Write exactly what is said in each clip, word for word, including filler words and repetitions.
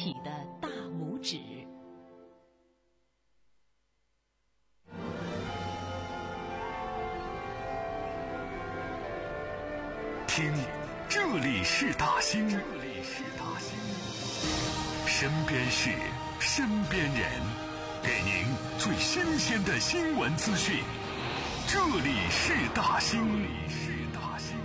体的大拇指。 听，这里是大兴，这里是大兴，身边事，身边人，给您最新鲜的新闻资讯。这里是大兴，这里是大兴。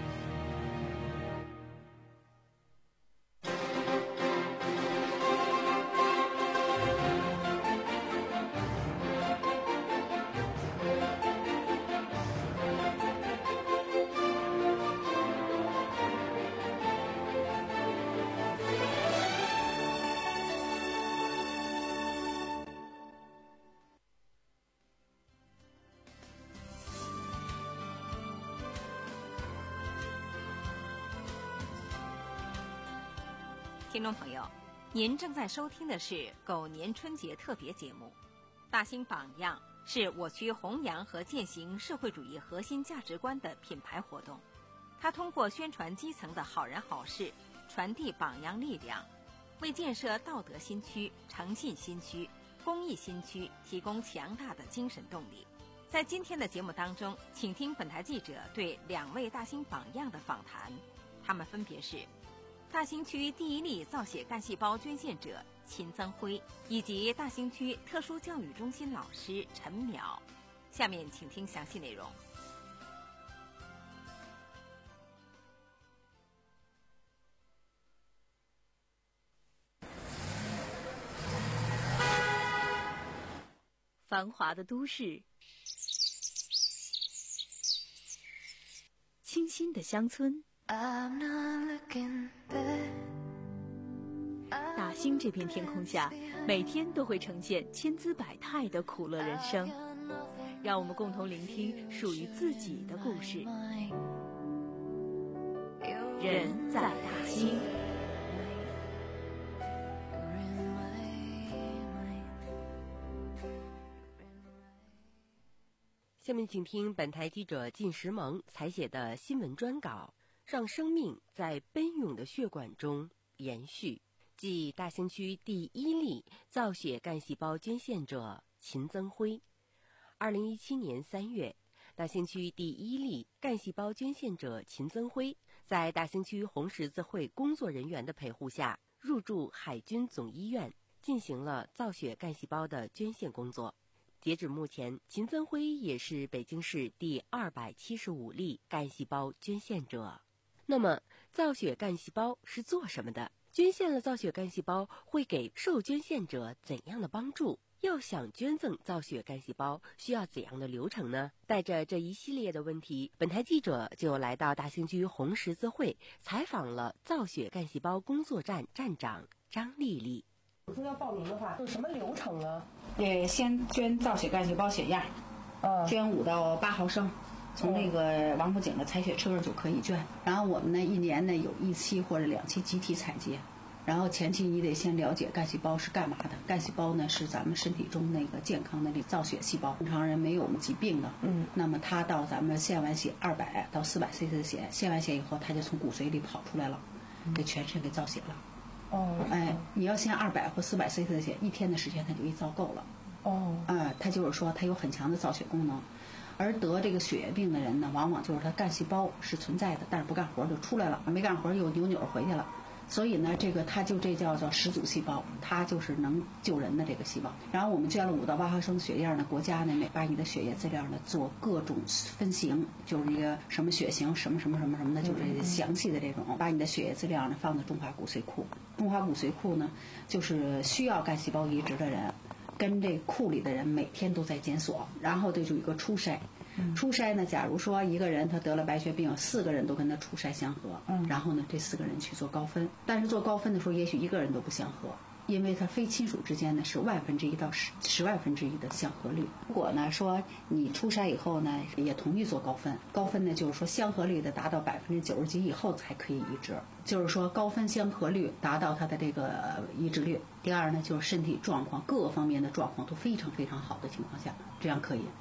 听众朋友，您正在收听的是狗年春节特别节目。大兴榜样是我区弘扬和践行社会主义核心价值观的品牌活动，它通过宣传基层的好人好事，传递榜样力量，为建设道德新区、诚信新区、公益新区提供强大的精神动力。在今天的节目当中，请听本台记者对两位大兴榜样的访谈，他们分别是大兴区第一例造血干细胞捐献者秦增辉，以及大兴区特殊教育中心老师陈淼。下面请听详细内容。 繁华的都市，清新的乡村，大兴这片天空下，每天都会呈现千姿百态的苦乐人生。让我们共同聆听属于自己的故事。人在大兴。 下面请听本台记者靳石萌采写的新闻专稿，让生命在奔涌的血管中延续。即大兴区第一例造血干细胞捐献者秦增辉。二零一七年三月，大兴区第一例干细胞捐献者秦增辉在大兴区红十字会工作人员的陪护下，入住海军总医院，进行了造血干细胞的捐献工作。截止目前，秦增辉也是北京市第二百七十五例干细胞捐献者。那么，造血干细胞是做什么的？捐献了造血干细胞会给受捐献者怎样的帮助？要想捐赠造血干细胞，需要怎样的流程呢？带着这一系列的问题，本台记者就来到大兴区红十字会，采访了造血干细胞工作站站长张丽丽。 我说要报名的话，有什么流程啊？ 呃，先捐造血干细胞血样， 嗯， 捐五到八毫升，从那个王府井的采血车就可以捐。然后我们呢，一年呢有一期或者两期集体采集。然后前期你得先了解干细胞是干嘛的。干细胞呢是咱们身体中那个健康的那造血细胞，正常人没有我们疾病的。嗯，那么它到咱们献完血二百到四百 C C 的血，献完血以后，它就从骨髓里跑出来了，给全身给造血了。 哦， 哎，你要献二百或四百 C C 的血，一天的时间它就一造够了。 哦， 啊，它就是说它有很强的造血功能。而得这个血液病的人呢，往往就是他干细胞是存在的，但是不干活就出来了，没干活又扭扭回去了。所以呢，这个它就这叫做始祖细胞，它就是能救人的这个细胞。然后我们捐了五到八毫升血样呢，国家呢把你的血液资料呢做各种分型，就是一个什么血型，什么什么什么什么的，就是详细的这种，把你的血液资料呢放在中华骨髓库。中华骨髓库呢，就是需要干细胞移植的人，跟这库里的人每天都在检索，然后就有一个初筛。初筛呢，假如说一个人他得了白血病，四个人都跟他初筛相合，嗯，然后呢，这四个人去做高分，但是做高分的时候，也许一个人都不相合，因为它非亲属之间呢是万分之一到十十万分之一的相合率。如果呢说你初筛以后呢，也同意做高分，高分呢就是说相合率的达到百分之九十几以后才可以移植，就是说高分相合率达到它的这个移植率。第二呢，就是身体状况各方面的状况都非常非常好的情况下，这样可以。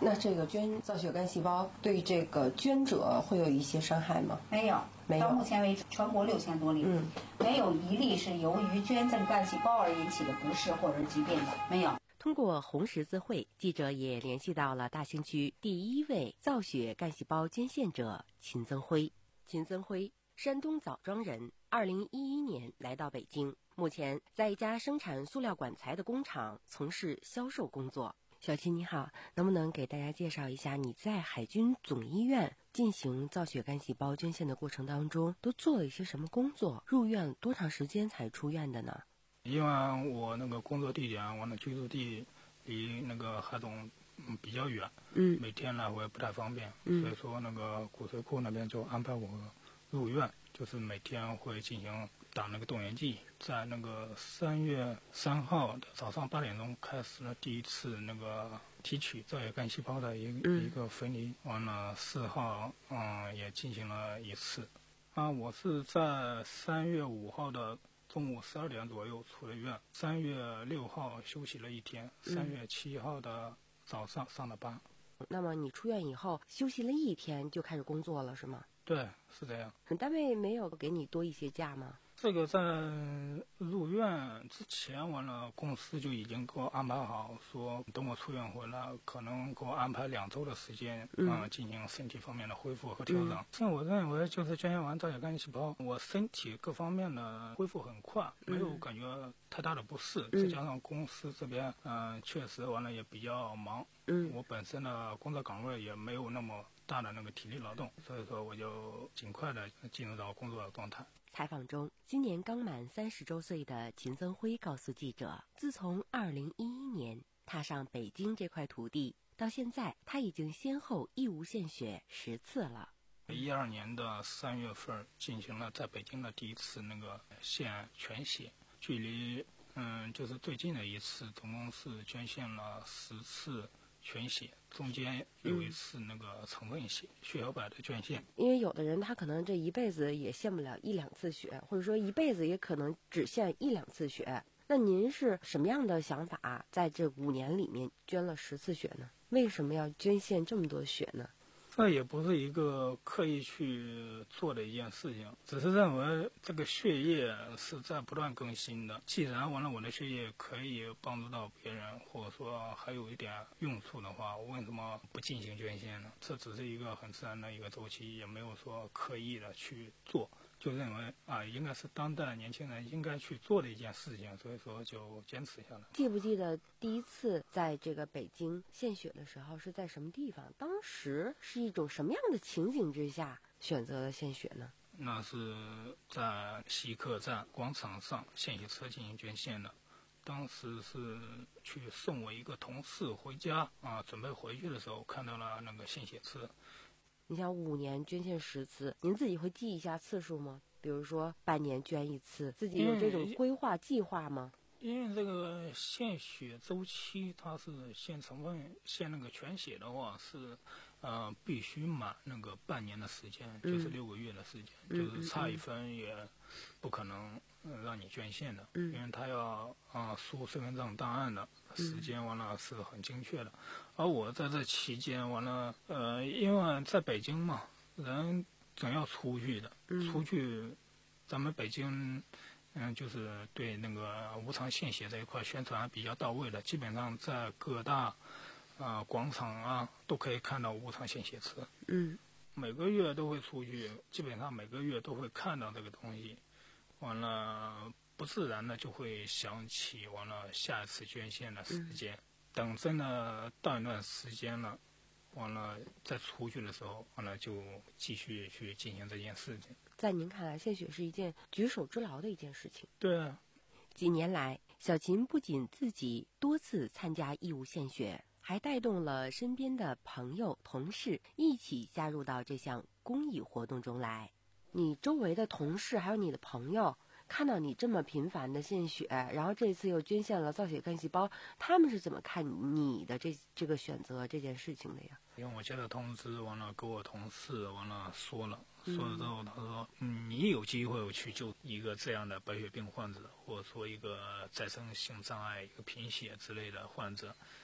那这个捐造血干细胞对这个捐者会有一些伤害吗？ 没有， 没有到目前为止，全国六千多例， 嗯， 没有一例是由于捐赠干细胞而引起的不适或者疾病的，没有。 通过红十字会，记者也联系到了大兴区第一位造血干细胞捐献者秦增辉。秦增辉，山东枣庄人，二零一一年来到北京，目前在一家生产塑料管材的工厂从事销售工作。小秦你好，能不能给大家介绍一下你在海军总医院进行造血干细胞捐献的过程当中都做了一些什么工作？入院多长时间才出院的呢？ 因为我那个工作地点，我的居住地离那个海总嗯比较远， 嗯， 每天来回不太方便， 嗯， 所以说那个骨髓库那边就安排我入院，就是每天会进行打那个动员剂，在那个三月三号的早上八点钟开始了第一次那个提取造血干细胞的一个、嗯、一个分离，完了四号嗯也进行了一次，啊，我是在三月五号的中午十二点左右出了院，三月六号休息了一天，三月七号的早上上的班。 嗯、那么你出院以后休息了一天就开始工作了是吗？ 对，是这样。 单位没有给你多一些假吗？ 这个在入院之前，完了公司就已经给我安排好，说等我出院回来，可能给我安排两周的时间，嗯、呃，进行身体方面的恢复和调整。像、嗯、我认为，就是捐献完造血干细胞，我身体各方面的恢复很快，没有感觉太大的不适。嗯、再加上公司这边，嗯、呃，确实完了也比较忙，嗯，我本身的工作岗位也没有那么大的那个体力劳动，所以说我就尽快的进入到工作的状态。 采访中，今年刚满三十周岁的秦增辉告诉记者，自从二零一一年踏上北京这块土地，到现在他已经先后义务献血十次了。 一二年的三月份进行了在北京的第一次那个献全血，距离嗯就是最近的一次，总共是捐献了十次全血，中间有一次那个成分血、嗯、血小板的捐献。 因为有的人他可能这一辈子也献不了一两次血，或者说一辈子也可能只献一两次血。那您是什么样的想法，在这五年里面捐了十次血呢？为什么要捐献这么多血呢？ 这也不是一个刻意去做的一件事情，只是认为这个血液是在不断更新的。既然完了我的血液可以帮助到别人，或者说还有一点用处的话，我为什么不进行捐献呢？这只是一个很自然的一个周期，也没有说刻意的去做，就认为啊，应该是当代年轻人应该去做的一件事情，所以说就坚持下来。 记不记得第一次在这个北京献血的时候是在什么地方？当时是一种什么样的情景之下选择了献血呢？ 那是在西客站广场上献血车进行捐献的。当时是去送我一个同事回家啊，准备回去的时候看到了那个献血车。 你想五年捐献十次，您自己会记一下次数吗？比如说半年捐一次，自己有这种规划计划吗？ 因为这个献血周期，它是献成分献那个全血的话是，呃，必须满那个半年的时间，嗯、就是六个月的时间，嗯、就是差一分也不可能、呃、让你捐献的，嗯、因为他要啊、呃、输身份证档案的时间完了是很精确的。而我在这期间完了，呃，因为在北京嘛，人总要出去的，嗯、出去，咱们北京。嗯，就是对那个无偿献血这一块宣传比较到位的，基本上在各大啊、呃、广场啊都可以看到无偿献血车。 嗯， 每个月都会出去，基本上每个月都会看到这个东西。完了，不自然的就会想起完了下一次捐献的时间。嗯、等真的到一段时间了，完了再出去的时候，完了就继续去进行这件事情。 在您看来，献血是一件举手之劳的一件事情。 对啊。 几年来，小秦不仅自己多次参加义务献血，还带动了身边的朋友、同事一起加入到这项公益活动中来。你周围的同事还有你的朋友，看到你这么频繁的献血，然后这次又捐献了造血干细胞，他们是怎么看你的这这个选择这件事情的呀？ 因为我接到通知，完了跟我同事完了说了，说了之后他说，嗯，你有机会去救一个这样的白血病患者，或者说一个再生性障碍、一个贫血之类的患者，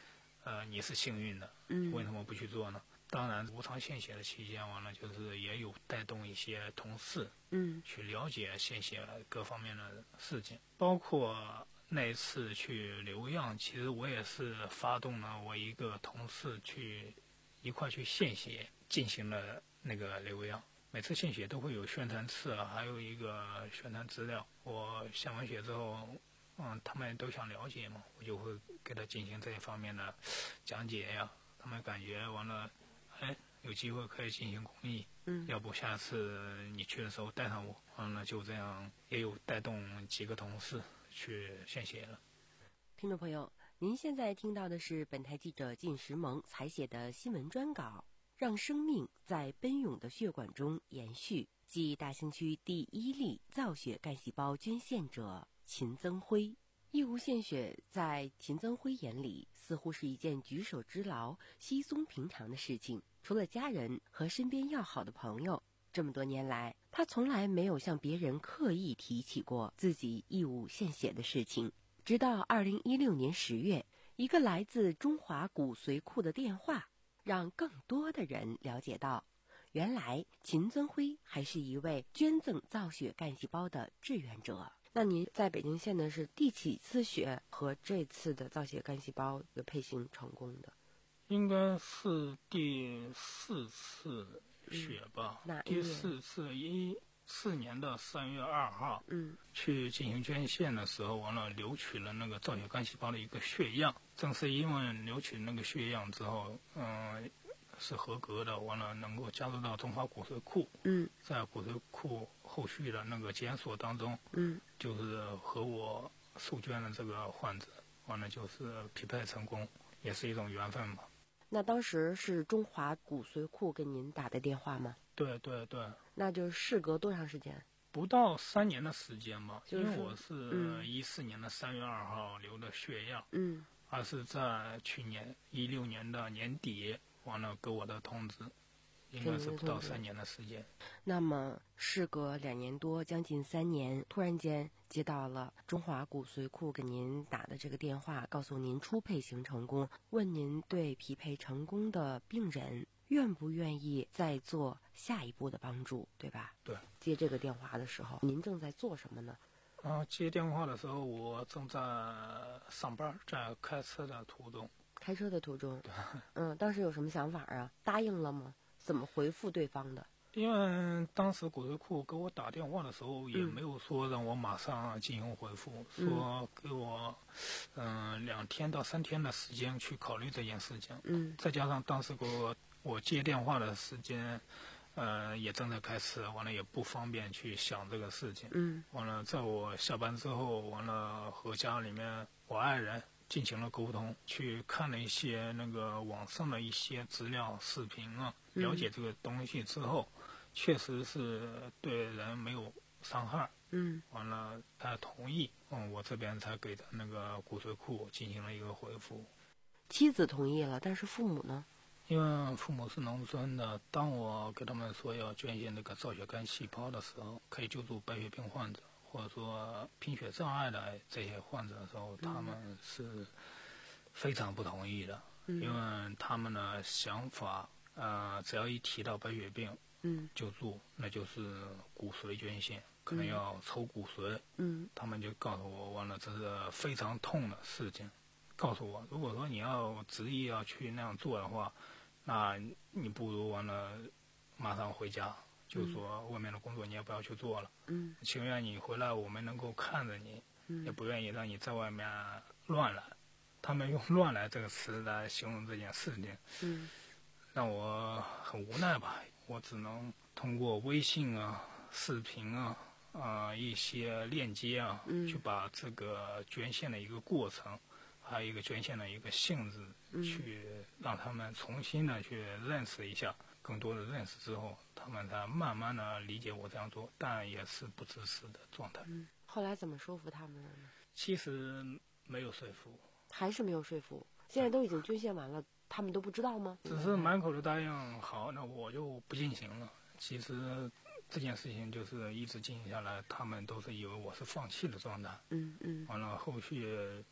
呃，你是幸运的， 嗯， 为什么不去做呢？当然，无偿献血的期间，完了就是也有带动一些同事， 嗯， 去了解献血各方面的事情，包括那一次去留样，其实我也是发动了我一个同事去一块去献血，进行了那个留样。每次献血都会有宣传册，还有一个宣传资料。我献完血之后，嗯，他们都想了解嘛，我就会给他进行这一方面的讲解呀。他们感觉完了，哎，有机会可以进行公益， 嗯， 要不下次你去的时候带上我，完了就这样也有带动几个同事去献血了。 听众朋友，您现在听到的是本台记者靳石萌采写的新闻专稿。让生命在奔涌的血管中延续，即大兴区第一例造血干细胞捐献者秦增辉。义务献血在秦增辉眼里似乎是一件举手之劳、稀松平常的事情。除了家人和身边要好的朋友，这么多年来，他从来没有向别人刻意提起过自己义务献血的事情。直到二零一六年十月，一个来自中华骨髓库的电话让更多的人了解到，原来秦增辉还是一位捐赠造血干细胞的志愿者。那您在北京献的是第几次血和这次的造血干细胞的配型成功的？ 应该是第四次血吧。 嗯、 第四次一四年的三月二号， 嗯， 去进行捐献的时候，完了留取了那个造血干细胞的一个血样。正是因为留取那个血样之后，嗯，是合格的，完了能够加入到中华骨髓库。 嗯， 在骨髓库后续的那个检索当中， 嗯， 就是和我受捐的这个患者，完了就是匹配成功，也是一种缘分嘛。 那当时是中华骨髓库给您打的电话吗？ 对对对。 那就事隔多长时间？ 不到三年的时间吧， 就是、 因为我是一四年的三月二号留的血样， 嗯， 而是在去年一六年的年底完了给我的通知，应该是不到三年的时间。 那么事隔两年多，将近三年，突然间接到了中华骨髓库给您打的这个电话，告诉您初配型成功，问您对匹配成功的病人愿不愿意再做下一步的帮助，对吧？ 对。 接这个电话的时候，您正在做什么呢？ 啊，接电话的时候，我正在上班，在开车的途中。 开车的途中。 对。 嗯，当时有什么想法啊？答应了吗？怎么回复对方的？ 因为当时骨髓库给我打电话的时候，也没有说让我马上进行回复， 嗯、 说给我嗯、呃、两天到三天的时间去考虑这件事情。 嗯。 再加上当时给我我接电话的时间，呃，也正在开车，完了也不方便去想这个事情。 嗯。 完了，在我下班之后，完了和家里面我爱人进行了沟通，去看了一些那个网上的一些资料、视频啊，了解这个东西之后，嗯、确实是对人没有伤害。 嗯。 完了，他同意，嗯，我这边才给他那个骨髓库进行了一个回复。 妻子同意了，但是父母呢？ 因为父母是农村的，当我给他们说要捐献那个造血干细胞的时候，可以救助白血病患者，或者说贫血障碍的这些患者的时候，嗯、他们是非常不同意的， 嗯、 因为他们的想法，呃，只要一提到白血病， 嗯， 救助，那就是骨髓捐献，可能要抽骨髓， 嗯， 他们就告诉我，完了，这是非常痛的事情，告诉我，如果说你要执意要去那样做的话，那你不如完了，马上回家，就是说外面的工作你也不要去做了。 嗯， 情愿你回来，我们能够看着你， 嗯、 也不愿意让你在外面乱来。他们用“乱来”这个词来形容这件事情， 嗯， 让我很无奈吧。我只能通过微信啊、视频啊、啊、呃、一些链接啊， 嗯、 去把这个捐献的一个过程。还有一个捐献的一个性质， 嗯、 去让他们重新的去认识一下，更多的认识之后，他们才慢慢的理解我这样做，但也是不支持的状态。 嗯，后来怎么说服他们了呢？ 其实没有说服， 还是没有说服。现在都已经捐献完了，他们都不知道吗？ 只是满口的答应，好，那我就不进行了。其实这件事情就是一直进行下来，他们都是以为我是放弃的状态。 嗯嗯。 完了后续。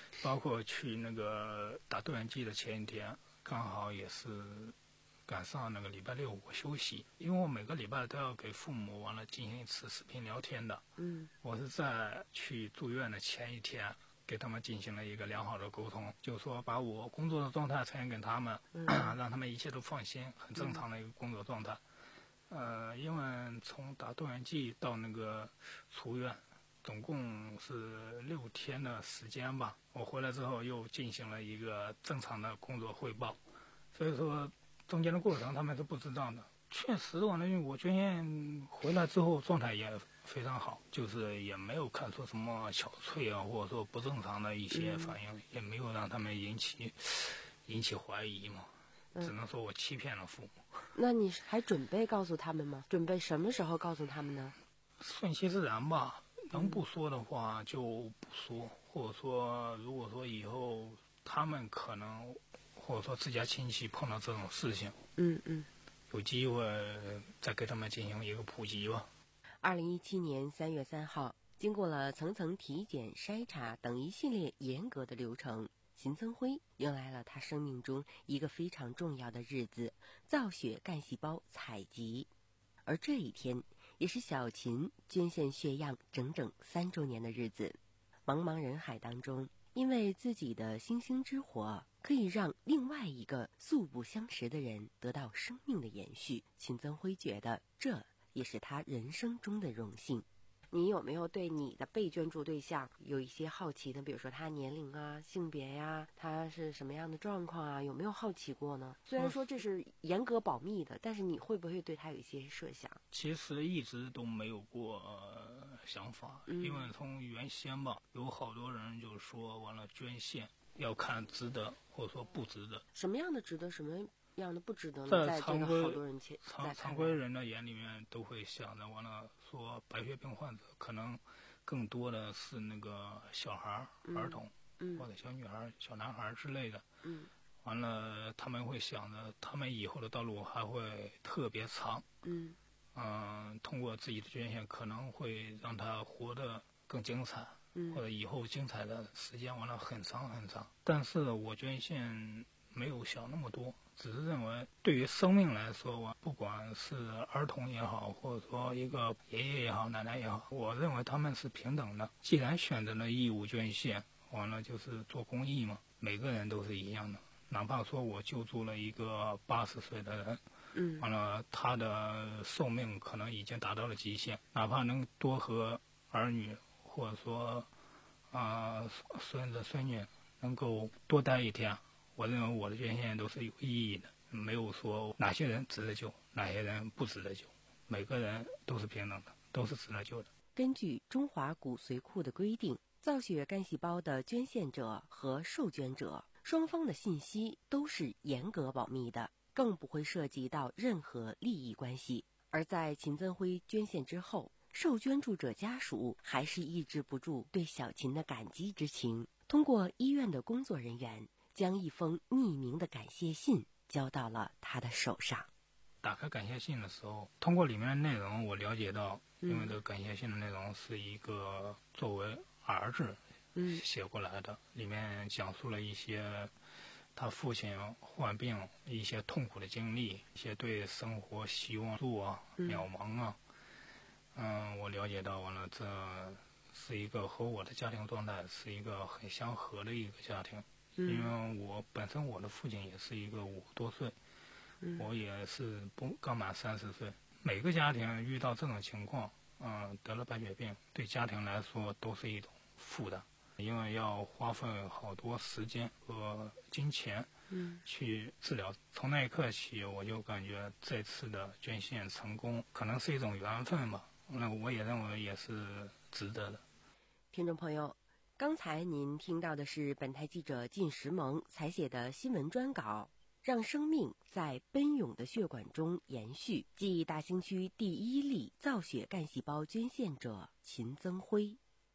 包括去那个打动员季的前一天，刚好也是赶上那个礼拜六我休息，因为我每个礼拜都要给父母完了进行一次视频聊天的。 嗯， 我是在去住院的前一天给他们进行了一个良好的沟通，就是说把我工作的状态呈现给他们，嗯、让他们一切都放心，很正常的一个工作状态。呃，因为从打动员季到那个出院，总共是六天的时间吧。我回来之后又进行了一个正常的工作汇报，所以说中间的过程他们是不知道的。确实，完了，因为我捐献回来之后状态也非常好，就是也没有看出什么憔悴啊，或者说不正常的一些反应，嗯、也没有让他们引起引起怀疑嘛。只能说我欺骗了父母。 那你还准备告诉他们吗？准备什么时候告诉他们呢？ 顺其自然吧，能不说的话就不说，或者说如果说以后他们可能或者说自家亲戚碰到这种事情， 嗯嗯， 有机会再给他们进行一个普及吧。 二零一七年三月三号，经过了层层体检、筛查等一系列严格的流程，秦增辉迎来了他生命中一个非常重要的日子——造血干细胞采集。而这一天也是小秦捐献血样整整三周年的日子。茫茫人海当中，因为自己的星星之火可以让另外一个素不相识的人得到生命的延续，秦增辉觉得这也是他人生中的荣幸。你有没有对你的被捐助对象有一些好奇呢？比如说他年龄啊、性别呀、啊，他是什么样的状况啊？有没有好奇过呢？虽然说这是严格保密的，但是你会不会对他有一些设想？ 其实一直都没有过、呃、想法， 嗯、 因为从原先吧，有好多人就说完了捐献要看值得或者说不值得。 什么样的值得？什么样的不值得呢？在这个好多人前， 常常规人的眼里面都会想着，完了说白血病患者可能更多的是那个小孩、嗯、儿童、嗯、或者小女孩、小男孩之类的。 嗯， 完了他们会想着，他们以后的道路还会特别长。 嗯嗯、呃，通过自己的捐献，可能会让他活得更精彩。 嗯， 或者以后精彩的时间完了很长很长。但是我捐献没有想那么多，只是认为对于生命来说，不管是儿童也好，或者说一个爷爷也好、奶奶也好，我认为他们是平等的。既然选择了义务捐献，完了就是做公益嘛，每个人都是一样的。哪怕说我救助了一个八十岁的人， 嗯， 完了他的寿命可能已经达到了极限，哪怕能多和儿女或者说啊、呃、孙子孙女能够多待一天，我认为我的捐献都是有意义的，没有说哪些人值得救，哪些人不值得救，每个人都是平等的，都是值得救的。 根据中华骨髓库的规定，造血干细胞的捐献者和受捐者双方的信息都是严格保密的，更不会涉及到任何利益关系。而在秦增辉捐献之后，受捐助者家属还是抑制不住对小秦的感激之情，通过医院的工作人员将一封匿名的感谢信交到了他的手上。 打开感谢信的时候，通过里面的内容我了解到，因为这个感谢信的内容是一个作为儿子写过来的，里面讲述了一些他父亲患病一些痛苦的经历，一些对生活希望度啊、渺茫啊。嗯，我了解到完了，这是一个和我的家庭状态是一个很相合的一个家庭。因为我本身我的父亲也是一个五十多岁，我也是不刚满三十岁。每个家庭遇到这种情况，嗯，得了白血病，对家庭来说都是一种负担，因为要花费好多时间和金钱， 嗯， 去治疗。从那一刻起，我就感觉这次的捐献成功，可能是一种缘分吧。那我也认为也是值得的。 听众朋友，刚才您听到的是本台记者靳石萌采写的新闻专稿，让生命在奔涌的血管中延续，记忆大兴区第一例造血干细胞捐献者秦增辉。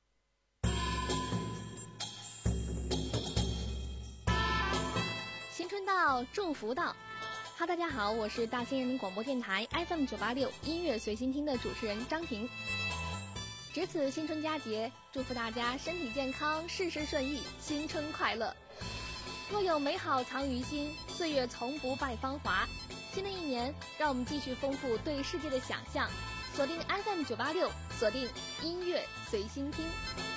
新春到，祝福到。哈，大家好，我是大兴人民广播电台 F M 九八六音乐随心听的主持人张婷。 值此新春佳节，祝福大家身体健康，事事顺意，新春快乐。若有美好藏于心，岁月从不败芳华。新的一年，让我们继续丰富对世界的想象。锁定 F M 九八六，锁定音乐随心听。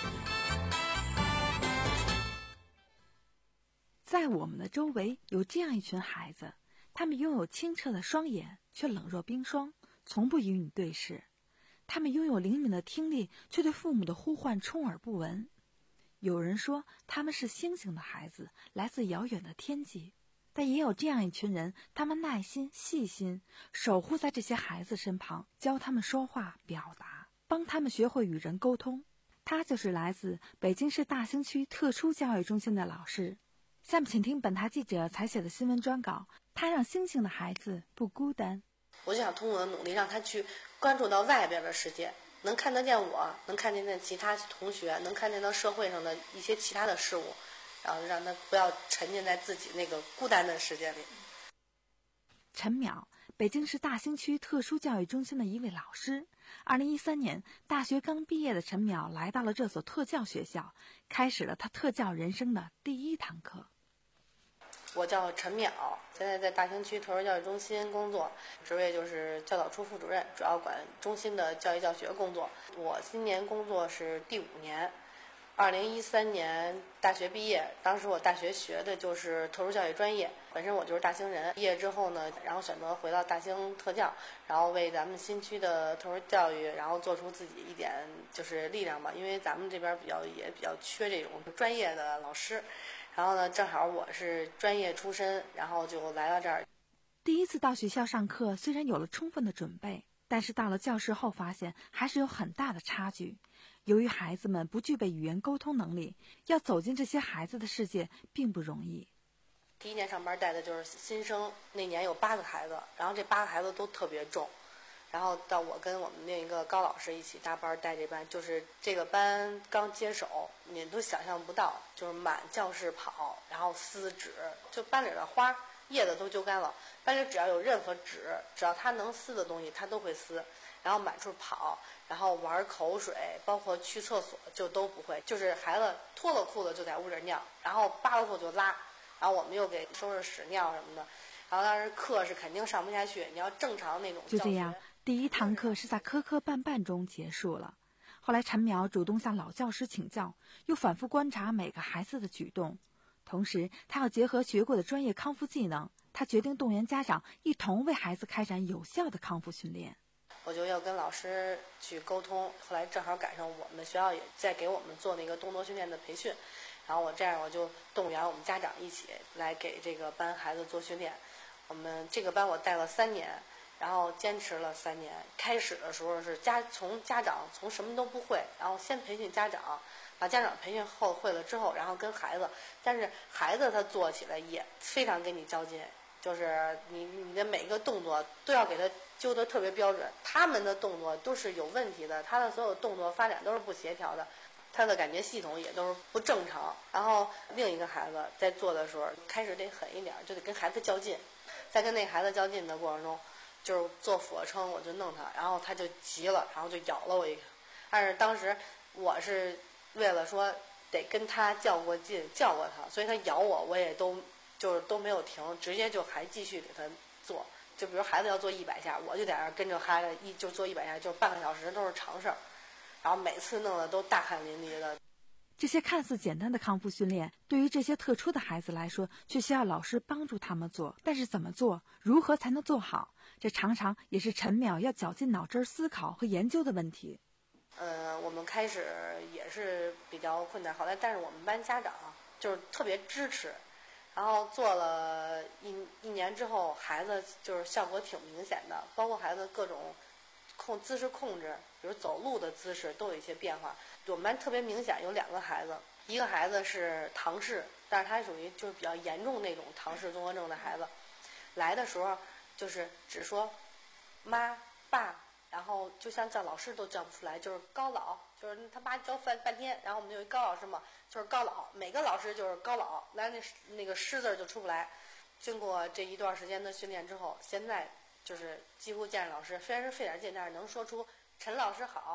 在我们的周围有这样一群孩子，他们拥有清澈的双眼，却冷若冰霜，从不与你对视。他们拥有灵敏的听力，却对父母的呼唤充耳不闻。有人说他们是星星的孩子，来自遥远的天际。但也有这样一群人，他们耐心细心，守护在这些孩子身旁，教他们说话表达，帮他们学会与人沟通。他就是来自北京市大兴区特殊教育中心的老师。下面请听本台记者采写的新闻专稿，他让星星的孩子不孤单。 我就想通过我的努力，让他去关注到外边的世界，能看得见我，能看见那其他同学，能看见到社会上的一些其他的事物，然后让他不要沉浸在自己那个孤单的世界里。 陈淼，北京市大兴区特殊教育中心的一位老师。二零一三年，大学刚毕业的陈淼来到了这所特教学校，开始了他特教人生的第一堂课。 我叫陈淼，现在在大兴区特殊教育中心工作，职位就是教导处副主任，主要管中心的教育教学工作。我今年工作是第五年，二零一三年大学毕业，当时我大学学的就是特殊教育专业，本身我就是大兴人。毕业之后呢，然后选择回到大兴特教，然后为咱们新区的特殊教育，然后做出自己一点就是力量吧，因为咱们这边比较也比较缺这种专业的老师。然后呢，正好我是专业出身，然后就来到这儿。 第一次到学校上课，虽然有了充分的准备，但是到了教室后发现还是有很大的差距。由于孩子们不具备语言沟通能力，要走进这些孩子的世界并不容易。 第一年上班带的就是新生，那年有八个孩子，然后这八个孩子都特别重。然后到我跟我们另一个高老师一起搭班带这班，就是这个班刚接手，你都想象不到，就是满教室跑，然后撕纸，就班里的花叶子都揪干了，班里只要有任何纸，只要他能撕的东西，他都会撕，然后满处跑，然后玩口水，包括去厕所就都不会，就是孩子脱了裤子就在屋里尿，然后扒了裤就拉，然后我们又给收拾屎尿什么的，然后当时课是肯定上不下去，你要正常那种教学。 就这样，第一堂课是在磕磕绊绊中结束了。后来陈淼主动向老教师请教，又反复观察每个孩子的举动，同时他要结合学过的专业康复技能，他决定动员家长一同为孩子开展有效的康复训练。 我就要跟老师去沟通，后来正好赶上我们学校也在给我们做那个动作训练的培训，然后我这样我就动员我们家长一起来给这个班孩子做训练。我们这个班我带了三年，然后坚持了三年。开始的时候是家从家长从什么都不会，然后先培训家长，把家长培训后会了之后，然后跟孩子，但是孩子他做起来也非常跟你较劲，就是你你的每一个动作都要给他揪得特别标准，他们的动作都是有问题的，他的所有动作发展都是不协调的，他的感觉系统也都是不正常。然后另一个孩子在做的时候开始得狠一点，就得跟孩子较劲，在跟那孩子较劲的过程中，就是做俯卧撑我就弄他，然后他就急了，然后就咬了我一个。但是当时我是为了说得跟他较过劲，较过他，所以他咬我我也都就是都没有停，直接就还继续给他做。就比如孩子要做一百下，我就在那儿跟着孩子一就做一百下，就半个小时都是常事儿，然后每次弄得都大汗淋漓的。 这些看似简单的康复训练，对于这些特殊的孩子来说，却需要老师帮助他们做。但是怎么做，如何才能做好，这常常也是陈淼要绞尽脑汁思考和研究的问题。 呃，我们开始也是比较困难，好在但是我们班家长就是特别支持，然后做了一一年之后，孩子就是效果挺明显的，包括孩子各种控姿势控制，比如走路的姿势都有一些变化。我们班特别明显有两个孩子，一个孩子是唐氏，但是他属于就是比较严重那种唐氏综合症的孩子，来的时候就是只说妈爸，然后就像叫老师都叫不出来，就是高老，就是他妈叫半半天，然后我们有一高老师嘛，就是高老，每个老师就是高老，来那那个师字就出不来。经过这一段时间的训练之后，现在就是几乎见着老师，虽然是费点劲，但是能说出陈老师好，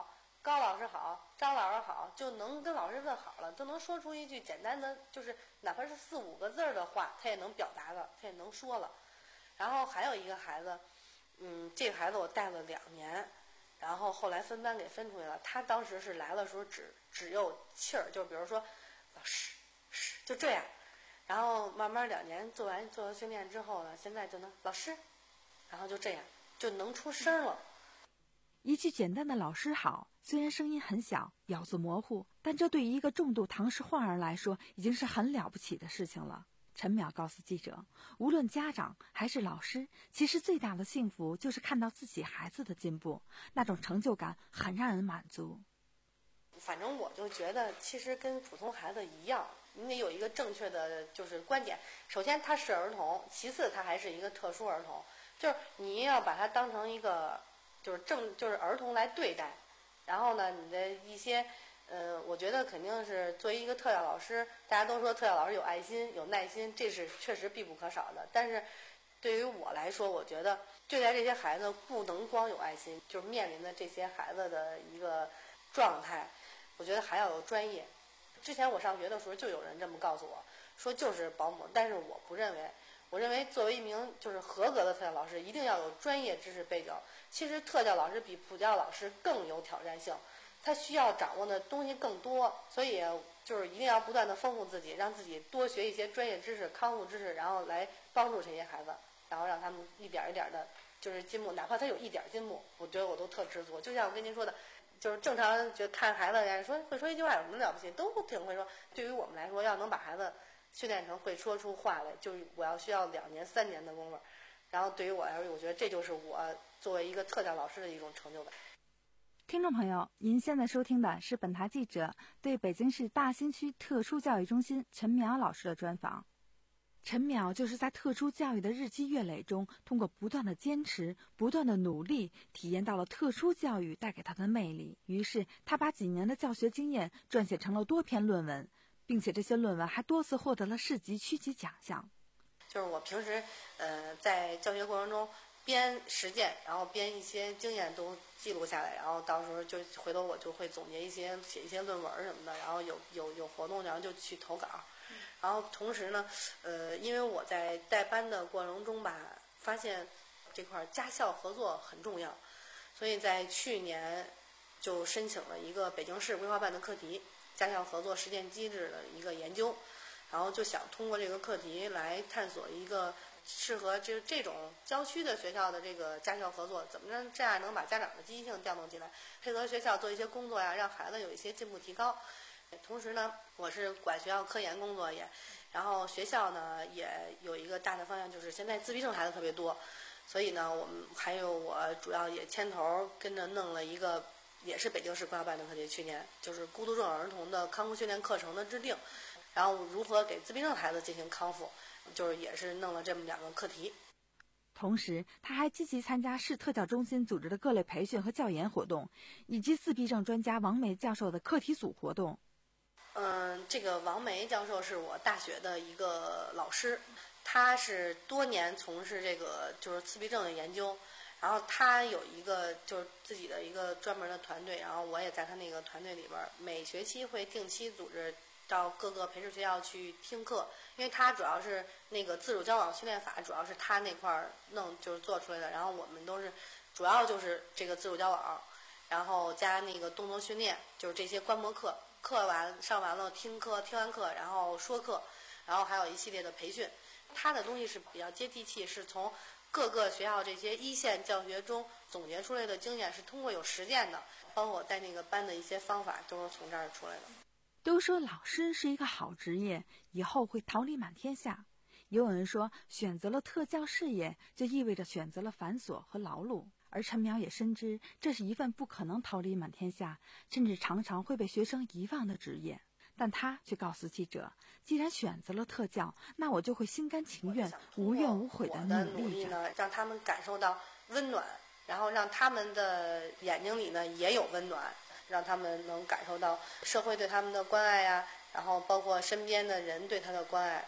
高老师好，张老师好，就能跟老师问好了，都能说出一句简单的，就是哪怕是四五个字儿的话，他也能表达了，他也能说了。然后还有一个孩子，嗯，这个孩子我带了两年，然后后来分班给分出去了。他当时是来的时候只只有气儿，就比如说老师，是就这样。然后慢慢两年做完做完训练之后呢，现在就能老师，然后就这样就能出声了。 一句简单的老师好，虽然声音很小，咬字模糊，但这对于一个重度唐氏患儿来说已经是很了不起的事情了。陈淼告诉记者，无论家长还是老师，其实最大的幸福就是看到自己孩子的进步，那种成就感很让人满足。 反正我就觉得其实跟普通孩子一样，你得有一个正确的就是观点。首先他是儿童，其次他还是一个特殊儿童，就是你要把他当成一个就是正就是儿童来对待。然后呢，你的一些呃，我觉得肯定是作为一个特教老师，大家都说特教老师有爱心有耐心，这是确实必不可少的。但是对于我来说，我觉得对待这些孩子不能光有爱心，就是面临的这些孩子的一个状态，我觉得还要有专业。之前我上学的时候就有人这么告诉我说就是保姆，但是我不认为，我认为作为一名就是合格的特教老师，一定要有专业知识背景。其实特教老师比普教老师更有挑战性，他需要掌握的东西更多，所以就是一定要不断的丰富自己，让自己多学一些专业知识、康复知识，然后来帮助这些孩子，然后让他们一点一点的就是进步，哪怕他有一点进步，我觉得我都特知足。就像我跟您说的，就是正常就看孩子，人家说会说一句话有什么了不起，都挺会说。对于我们来说，要能把孩子训练成会说出话来，就是我要需要两年三年的功夫。然后对于我来说，我觉得这就是我作为一个特教老师的一种成就感。 听众朋友，您现在收听的是本台记者对北京市大兴区特殊教育中心陈淼老师的专访。陈淼就是在特殊教育的日积月累中，通过不断的坚持、不断的努力，体验到了特殊教育带给他的魅力。于是他把几年的教学经验撰写成了多篇论文，并且这些论文还多次获得了市级、区级奖项。 就是我平时呃在教学过程中边实践，然后边一些经验都记录下来，然后到时候就回头我就会总结一些写一些论文什么的，然后有有有活动，然后就去投稿。然后同时呢，呃，因为我在带班的过程中吧，发现这块家校合作很重要，所以在去年就申请了一个北京市规划办的课题，家校合作实践机制的一个研究，然后就想通过这个课题来探索一个适合这这种郊区的学校的这个家校合作，怎么着这样能把家长的积极性调动进来，配合学校做一些工作呀，让孩子有一些进步提高。同时呢，我是管学校科研工作也，然后学校呢也有一个大的方向，就是现在自闭症孩子特别多，所以呢，我们还有我主要也牵头跟着弄了一个，也是北京市规划办的课题，去年就是孤独症儿童的康复训练课程的制定，然后如何给自闭症孩子进行康复，就是也是弄了这么两个课题。 同时他还积极参加市特教中心组织的各类培训和教研活动，以及自闭症专家王梅教授的课题组活动。 嗯，这个王梅教授是我大学的一个老师，他是多年从事这个就是自闭症的研究，然后他有一个就是自己的一个专门的团队，然后我也在他那个团队里边，每学期会定期组织到各个培训学校去听课，因为他主要是那个自主交往训练法，主要是他那块儿弄就是做出来的，然后我们都是主要就是这个自主交往，然后加那个动作训练，就是这些观摩课。课完上完了听课，听完课然后说课，然后还有一系列的培训。他的东西是比较接地气，是从各个学校这些一线教学中总结出来的经验，是通过有实践的，包括我带那个班的一些方法都是从这儿出来的。 都说老师是一个好职业，以后会桃李满天下。也有人说，选择了特教事业，就意味着选择了繁琐和劳碌。而陈淼也深知，这是一份不可能桃李满天下，甚至常常会被学生遗忘的职业。但他却告诉记者，既然选择了特教，那我就会心甘情愿、无怨无悔的努力呢，让他们感受到温暖，然后让他们的眼睛里呢也有温暖，让他们能感受到社会对他们的关爱呀，然后包括身边的人对他的关爱。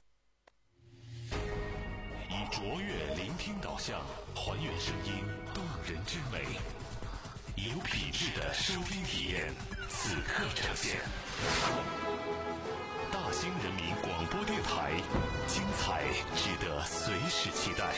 以卓越聆听导向，还原声音动人之美。 有品质的收听体验，此刻呈现。大兴人民广播电台，精彩值得随时期待。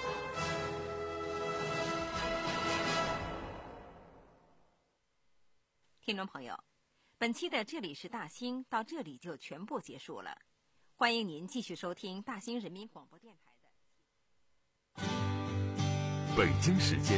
听众朋友，本期的这里是大兴到这里就全部结束了，欢迎您继续收听大兴人民广播电台的北京时间